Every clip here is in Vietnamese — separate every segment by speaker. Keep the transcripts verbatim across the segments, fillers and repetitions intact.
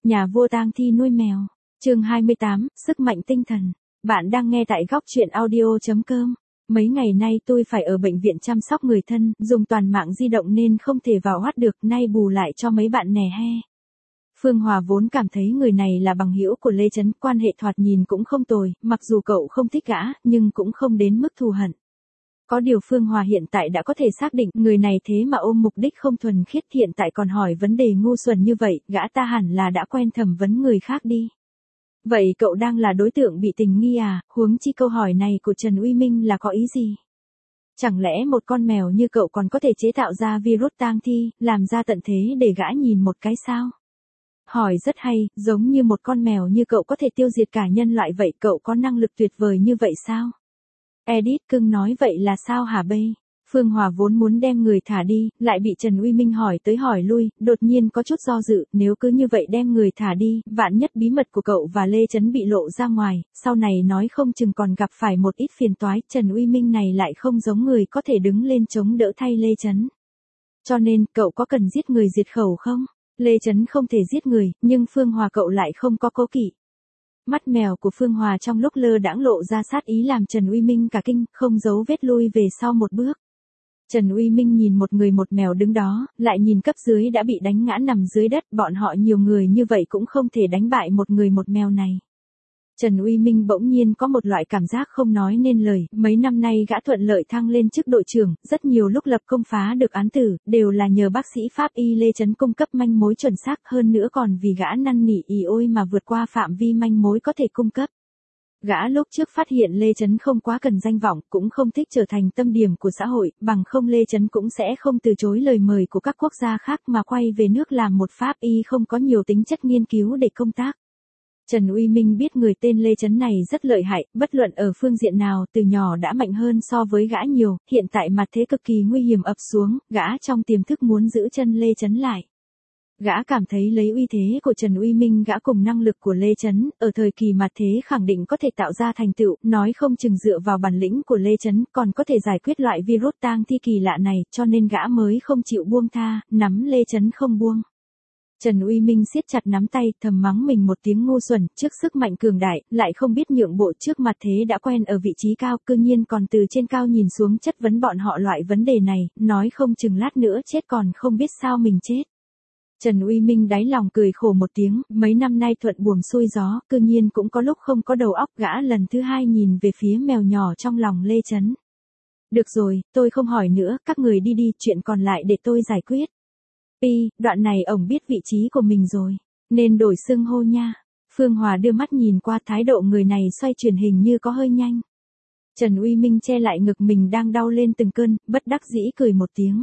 Speaker 1: Nhà vua tang thi nuôi mèo. Chương hai mươi tám, sức mạnh tinh thần. Bạn đang nghe tại góc truyện audio chấm com. Mấy ngày nay tôi phải ở bệnh viện chăm sóc người thân, dùng toàn mạng di động nên không thể vào hát được, nay bù lại cho mấy bạn nè he. Phương Hòa vốn cảm thấy người này là bằng hữu của Lê Chấn, quan hệ thoạt nhìn cũng không tồi, mặc dù cậu không thích gã, nhưng cũng không đến mức thù hận. Có điều Phương Hòa hiện tại đã có thể xác định người này thế mà ôm mục đích không thuần khiết, hiện tại còn hỏi vấn đề ngu xuẩn như vậy, gã ta hẳn là đã quen thẩm vấn người khác đi. Vậy cậu đang là đối tượng bị tình nghi à, huống chi câu hỏi này của Trần Uy Minh là có ý gì? Chẳng lẽ một con mèo như cậu còn có thể chế tạo ra virus tang thi, làm ra tận thế để gã nhìn một cái sao? Hỏi rất hay, giống như một con mèo như cậu có thể tiêu diệt cả nhân loại vậy, cậu có năng lực tuyệt vời như vậy sao? Edit cưng nói vậy là sao hả bây? Phương Hòa vốn muốn đem người thả đi, lại bị Trần Uy Minh hỏi tới hỏi lui, đột nhiên có chút do dự, nếu cứ như vậy đem người thả đi, vạn nhất bí mật của cậu và Lê Chấn bị lộ ra ngoài, sau này nói không chừng còn gặp phải một ít phiền toái, Trần Uy Minh này lại không giống người có thể đứng lên chống đỡ thay Lê Chấn. Cho nên, cậu có cần giết người diệt khẩu không? Lê Chấn không thể giết người, nhưng Phương Hòa cậu lại không có cố kỵ. Mắt mèo của Phương Hòa trong lúc lơ đãng lộ ra sát ý làm Trần Uy Minh cả kinh, không giấu vết lui về sau một bước. Trần Uy Minh nhìn một người một mèo đứng đó, lại nhìn cấp dưới đã bị đánh ngã nằm dưới đất, bọn họ nhiều người như vậy cũng không thể đánh bại một người một mèo này. Trần Uy Minh bỗng nhiên có một loại cảm giác không nói nên lời, mấy năm nay gã thuận lợi thăng lên chức đội trưởng, rất nhiều lúc lập công phá được án tử, đều là nhờ bác sĩ pháp y Lê Chấn cung cấp manh mối chuẩn xác, hơn nữa còn vì gã năn nỉ ì ôi mà vượt qua phạm vi manh mối có thể cung cấp. Gã lúc trước phát hiện Lê Chấn không quá cần danh vọng, cũng không thích trở thành tâm điểm của xã hội, bằng không Lê Chấn cũng sẽ không từ chối lời mời của các quốc gia khác mà quay về nước làm một pháp y không có nhiều tính chất nghiên cứu để công tác. Trần Uy Minh biết người tên Lê Chấn này rất lợi hại, bất luận ở phương diện nào, từ nhỏ đã mạnh hơn so với gã nhiều, hiện tại mặt thế cực kỳ nguy hiểm ập xuống, gã trong tiềm thức muốn giữ chân Lê Chấn lại. Gã cảm thấy lấy uy thế của Trần Uy Minh gã cùng năng lực của Lê Chấn, ở thời kỳ mặt thế khẳng định có thể tạo ra thành tựu, nói không chừng dựa vào bản lĩnh của Lê Chấn còn có thể giải quyết loại virus tang thi kỳ lạ này, cho nên gã mới không chịu buông tha, nắm Lê Chấn không buông. Trần Uy Minh siết chặt nắm tay, thầm mắng mình một tiếng ngu xuẩn, trước sức mạnh cường đại, lại không biết nhượng bộ, trước mặt thế đã quen ở vị trí cao, cư nhiên còn từ trên cao nhìn xuống chất vấn bọn họ loại vấn đề này, nói không chừng lát nữa chết còn không biết sao mình chết. Trần Uy Minh đáy lòng cười khổ một tiếng, mấy năm nay thuận buồm xuôi gió, cư nhiên cũng có lúc không có đầu óc, gã lần thứ hai nhìn về phía mèo nhỏ trong lòng Lê Chấn. Được rồi, tôi không hỏi nữa, các người đi đi, chuyện còn lại để tôi giải quyết. Pi, đoạn này ổng biết vị trí của mình rồi, nên đổi xưng hô nha. Phương Hòa đưa mắt nhìn qua, thái độ người này xoay chuyển hình như có hơi nhanh. Trần Uy Minh che lại ngực mình đang đau lên từng cơn, bất đắc dĩ cười một tiếng.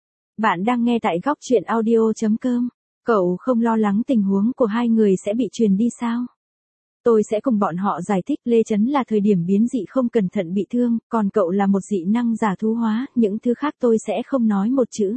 Speaker 1: Bạn đang nghe tại góc truyện audio chấm com. Cậu không lo lắng tình huống của hai người sẽ bị truyền đi sao? Tôi sẽ cùng bọn họ giải thích, Lê Chấn là thời điểm biến dị không cẩn thận bị thương, còn cậu là một dị năng giả thú hóa, những thứ khác tôi sẽ không nói một chữ.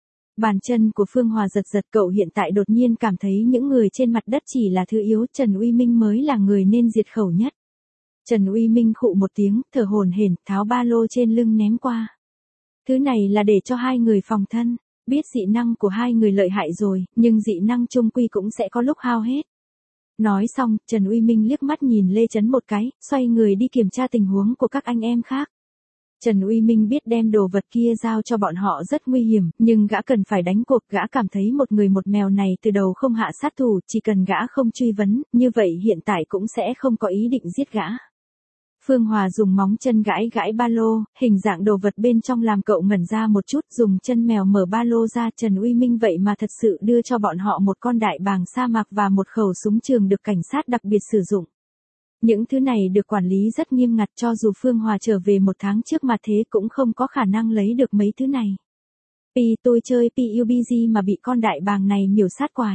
Speaker 1: Bàn chân của Phương Hòa giật giật, cậu hiện tại đột nhiên cảm thấy những người trên mặt đất chỉ là thứ yếu, Trần Uy Minh mới là người nên diệt khẩu nhất. Trần Uy Minh khụ một tiếng, thở hổn hển, tháo ba lô trên lưng ném qua. Thứ này là để cho hai người phòng thân, biết dị năng của hai người lợi hại rồi, nhưng dị năng chung quy cũng sẽ có lúc hao hết. Nói xong, Trần Uy Minh liếc mắt nhìn Lê Chấn một cái, xoay người đi kiểm tra tình huống của các anh em khác. Trần Uy Minh biết đem đồ vật kia giao cho bọn họ rất nguy hiểm, nhưng gã cần phải đánh cuộc, gã cảm thấy một người một mèo này từ đầu không hạ sát thủ, chỉ cần gã không truy vấn, như vậy hiện tại cũng sẽ không có ý định giết gã. Phương Hòa dùng móng chân gãi gãi ba lô, hình dạng đồ vật bên trong làm cậu ngẩn ra một chút, dùng chân mèo mở ba lô ra, Trần Uy Minh vậy mà thật sự đưa cho bọn họ một con đại bàng sa mạc và một khẩu súng trường được cảnh sát đặc biệt sử dụng. Những thứ này được quản lý rất nghiêm ngặt, cho dù Phương Hòa trở về một tháng trước mà thế cũng không có khả năng lấy được mấy thứ này. Pi, tôi chơi pê u bê giê mà bị con đại bàng này miểu sát quài.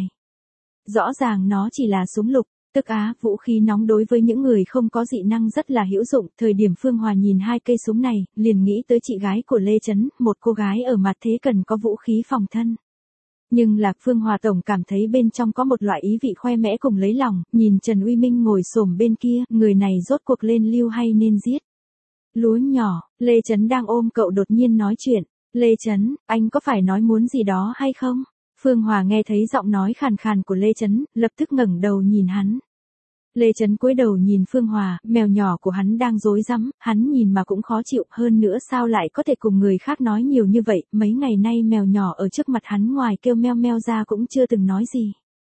Speaker 1: Rõ ràng nó chỉ là súng lục. Tức á, vũ khí nóng đối với những người không có dị năng rất là hữu dụng, thời điểm Phương Hòa nhìn hai cây súng này, liền nghĩ tới chị gái của Lê Chấn, một cô gái ở mặt thế cần có vũ khí phòng thân. Nhưng là Phương Hòa tổng cảm thấy bên trong có một loại ý vị khoe mẽ cùng lấy lòng, nhìn Trần Uy Minh ngồi xổm bên kia, người này rốt cuộc lên lưu hay nên giết. Lúa nhỏ, Lê Chấn đang ôm cậu đột nhiên nói chuyện, Lê Chấn, anh có phải nói muốn gì đó hay không? Phương Hòa nghe thấy giọng nói khàn khàn của Lê Chấn, lập tức ngẩng đầu nhìn hắn. Lê Chấn cúi đầu nhìn Phương Hòa, mèo nhỏ của hắn đang rối rắm, hắn nhìn mà cũng khó chịu, hơn nữa sao lại có thể cùng người khác nói nhiều như vậy, mấy ngày nay mèo nhỏ ở trước mặt hắn ngoài kêu meo meo ra cũng chưa từng nói gì.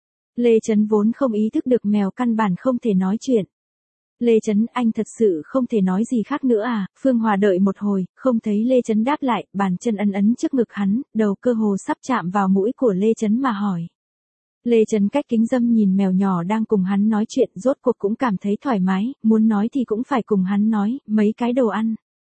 Speaker 1: Lê Chấn vốn không ý thức được mèo căn bản không thể nói chuyện. Lê Chấn, anh thật sự không thể nói gì khác nữa à? Phương Hòa đợi một hồi, không thấy Lê Chấn đáp lại, bàn chân ấn ấn trước ngực hắn, đầu cơ hồ sắp chạm vào mũi của Lê Chấn mà hỏi. Lê Chấn cách kính râm nhìn mèo nhỏ đang cùng hắn nói chuyện, rốt cuộc cũng cảm thấy thoải mái, muốn nói thì cũng phải cùng hắn nói, mấy cái đồ ăn.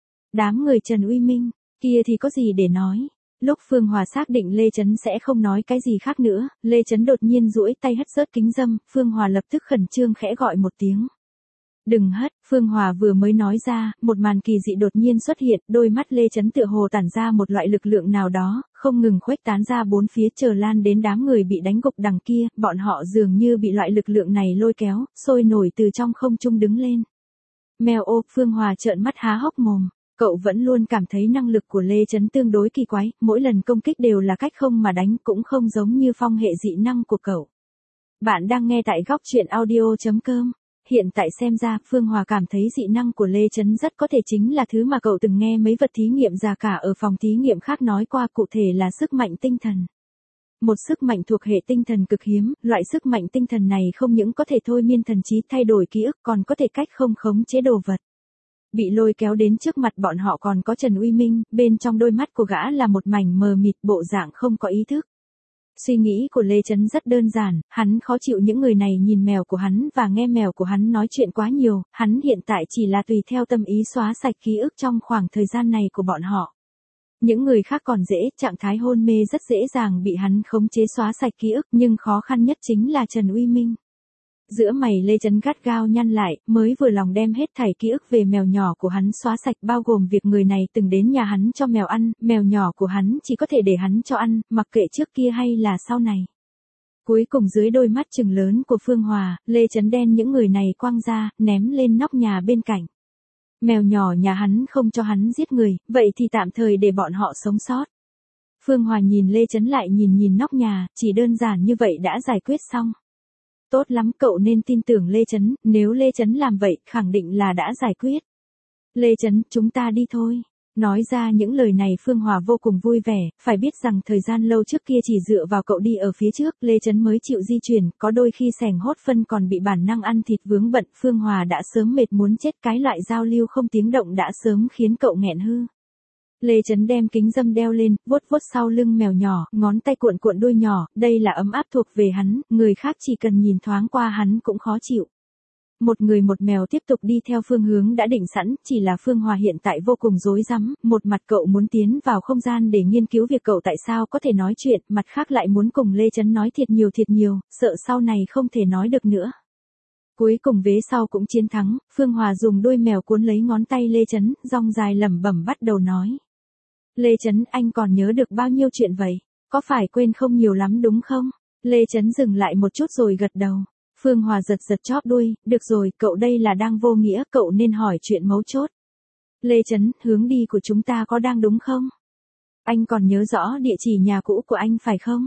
Speaker 1: Đám người Trần Uy Minh, kia thì có gì để nói. Lúc Phương Hòa xác định Lê Chấn sẽ không nói cái gì khác nữa, Lê Chấn đột nhiên duỗi tay hất rớt kính râm, Phương Hòa lập tức khẩn trương khẽ gọi một tiếng. Đừng hất, Phương Hòa vừa mới nói ra, một màn kỳ dị đột nhiên xuất hiện, đôi mắt Lê Chấn tựa hồ tản ra một loại lực lượng nào đó, không ngừng khuếch tán ra bốn phía chờ lan đến đám người bị đánh gục đằng kia, bọn họ dường như bị loại lực lượng này lôi kéo, sôi nổi từ trong không trung đứng lên. Mèo ô, Phương Hòa trợn mắt há hốc mồm, cậu vẫn luôn cảm thấy năng lực của Lê Chấn tương đối kỳ quái, mỗi lần công kích đều là cách không mà đánh, cũng không giống như phong hệ dị năng của cậu. Bạn đang nghe tại góc truyện audio chấm com. Hiện tại xem ra, Phương Hòa cảm thấy dị năng của Lê Chấn rất có thể chính là thứ mà cậu từng nghe mấy vật thí nghiệm già cả ở phòng thí nghiệm khác nói qua, cụ thể là sức mạnh tinh thần. Một sức mạnh thuộc hệ tinh thần cực hiếm, loại sức mạnh tinh thần này không những có thể thôi miên thần trí thay đổi ký ức còn có thể cách không khống chế đồ vật. Bị lôi kéo đến trước mặt bọn họ còn có Trần Uy Minh, bên trong đôi mắt của gã là một mảnh mờ mịt, bộ dạng không có ý thức. Suy nghĩ của Lê Chấn rất đơn giản, hắn khó chịu những người này nhìn mèo của hắn và nghe mèo của hắn nói chuyện quá nhiều, hắn hiện tại chỉ là tùy theo tâm ý xóa sạch ký ức trong khoảng thời gian này của bọn họ. Những người khác còn dễ, trạng thái hôn mê rất dễ dàng bị hắn khống chế xóa sạch ký ức, nhưng khó khăn nhất chính là Trần Uy Minh. Giữa mày Lê Chấn gắt gao nhăn lại, mới vừa lòng đem hết thảy ký ức về mèo nhỏ của hắn xóa sạch, bao gồm việc người này từng đến nhà hắn cho mèo ăn, mèo nhỏ của hắn chỉ có thể để hắn cho ăn, mặc kệ trước kia hay là sau này. Cuối cùng dưới đôi mắt trừng lớn của Phương Hòa, Lê Chấn đen những người này quăng ra, ném lên nóc nhà bên cạnh. Mèo nhỏ nhà hắn không cho hắn giết người, vậy thì tạm thời để bọn họ sống sót. Phương Hòa nhìn Lê Chấn lại nhìn nhìn nóc nhà, chỉ đơn giản như vậy đã giải quyết xong. Tốt lắm, cậu nên tin tưởng Lê Chấn, nếu Lê Chấn làm vậy, khẳng định là đã giải quyết. Lê Chấn, chúng ta đi thôi. Nói ra những lời này Phương Hòa vô cùng vui vẻ, phải biết rằng thời gian lâu trước kia chỉ dựa vào cậu đi ở phía trước, Lê Chấn mới chịu di chuyển, có đôi khi sẻng hốt phân còn bị bản năng ăn thịt vướng bận, Phương Hòa đã sớm mệt muốn chết, cái loại giao lưu không tiếng động đã sớm khiến cậu nghẹn hư. Lê Chấn đem kính râm đeo lên, vuốt vuốt sau lưng mèo nhỏ, ngón tay cuộn cuộn đuôi nhỏ, đây là ấm áp thuộc về hắn, người khác chỉ cần nhìn thoáng qua hắn cũng khó chịu. Một người một mèo tiếp tục đi theo phương hướng đã định sẵn, chỉ là Phương Hòa hiện tại vô cùng rối rắm, một mặt cậu muốn tiến vào không gian để nghiên cứu việc cậu tại sao có thể nói chuyện, mặt khác lại muốn cùng Lê Chấn nói thiệt nhiều thiệt nhiều, sợ sau này không thể nói được nữa. Cuối cùng vế sau cũng chiến thắng, Phương Hòa dùng đuôi mèo cuốn lấy ngón tay Lê Chấn, rong dài lẩm bẩm bắt đầu nói. Lê Chấn, anh còn nhớ được bao nhiêu chuyện vậy? Có phải quên không nhiều lắm đúng không? Lê Chấn dừng lại một chút rồi gật đầu. Phương Hòa giật giật chóp đuôi, được rồi, cậu đây là đang vô nghĩa, cậu nên hỏi chuyện mấu chốt. Lê Chấn, hướng đi của chúng ta có đang đúng không? Anh còn nhớ rõ địa chỉ nhà cũ của anh phải không?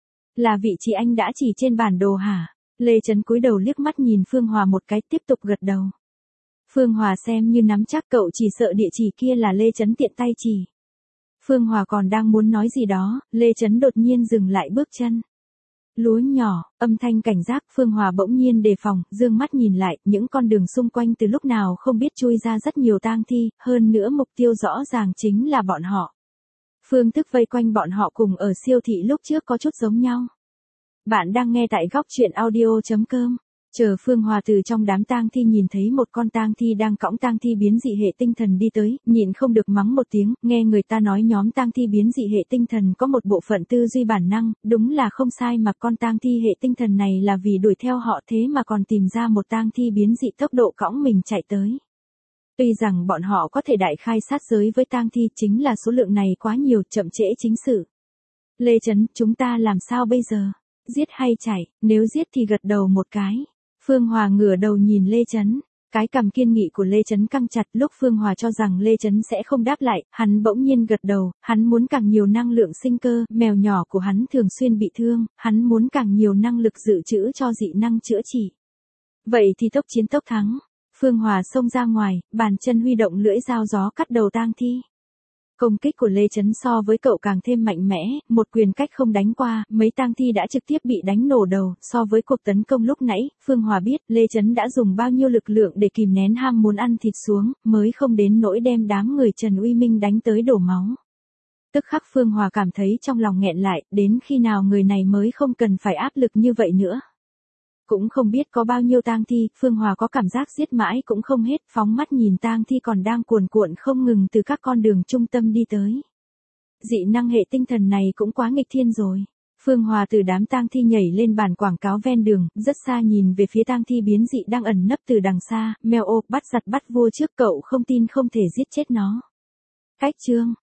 Speaker 1: Là vị trí anh đã chỉ trên bản đồ hả? Lê Chấn cúi đầu liếc mắt nhìn Phương Hòa một cái, tiếp tục gật đầu. Phương Hòa xem như nắm chắc, cậu chỉ sợ địa chỉ kia là Lê Chấn tiện tay chỉ. Phương Hòa còn đang muốn nói gì đó, Lê Chấn đột nhiên dừng lại bước chân. Lúa nhỏ, âm thanh cảnh giác, Phương Hòa bỗng nhiên đề phòng, dương mắt nhìn lại, những con đường xung quanh từ lúc nào không biết chui ra rất nhiều tang thi, hơn nữa mục tiêu rõ ràng chính là bọn họ. Phương thức vây quanh bọn họ cùng ở siêu thị lúc trước có chút giống nhau. Bạn đang nghe tại góc truyện audio chấm com. Chờ Phương Hòa từ trong đám tang thi nhìn thấy một con tang thi đang cõng tang thi biến dị hệ tinh thần đi tới, nhịn không được mắng một tiếng, nghe người ta nói nhóm tang thi biến dị hệ tinh thần có một bộ phận tư duy bản năng, đúng là không sai, mà con tang thi hệ tinh thần này là vì đuổi theo họ thế mà còn tìm ra một tang thi biến dị tốc độ cõng mình chạy tới. Tuy rằng bọn họ có thể đại khai sát giới với tang thi, chính là số lượng này quá nhiều, chậm trễ chính sự. Lê Chấn, chúng ta làm sao bây giờ? Giết hay chạy? Nếu giết thì gật đầu một cái. Phương Hòa ngửa đầu nhìn Lê Chấn. Cái cằm kiên nghị của Lê Chấn căng chặt, lúc Phương Hòa cho rằng Lê Chấn sẽ không đáp lại, hắn bỗng nhiên gật đầu, hắn muốn càng nhiều năng lượng sinh cơ, mèo nhỏ của hắn thường xuyên bị thương, hắn muốn càng nhiều năng lực dự trữ cho dị năng chữa trị. Vậy thì tốc chiến tốc thắng. Phương Hòa xông ra ngoài, bàn chân huy động lưỡi dao gió cắt đầu tang thi. Công kích của Lê Chấn so với cậu càng thêm mạnh mẽ, một quyền cách không đánh qua, mấy tang thi đã trực tiếp bị đánh nổ đầu. So với cuộc tấn công lúc nãy, Phương Hòa biết Lê Chấn đã dùng bao nhiêu lực lượng để kìm nén ham muốn ăn thịt xuống, mới không đến nỗi đem đám người Trần Uy Minh đánh tới đổ máu. Tức khắc Phương Hòa cảm thấy trong lòng nghẹn lại, đến khi nào người này mới không cần phải áp lực như vậy nữa. Cũng không biết có bao nhiêu tang thi, Phương Hòa có cảm giác giết mãi cũng không hết, phóng mắt nhìn tang thi còn đang cuồn cuộn không ngừng từ các con đường trung tâm đi tới. Dị năng hệ tinh thần này cũng quá nghịch thiên rồi. Phương Hòa từ đám tang thi nhảy lên bàn quảng cáo ven đường, rất xa nhìn về phía tang thi biến dị đang ẩn nấp từ đằng xa, mèo ô, bắt giặt bắt vua trước, cậu không tin không thể giết chết nó. Cách chương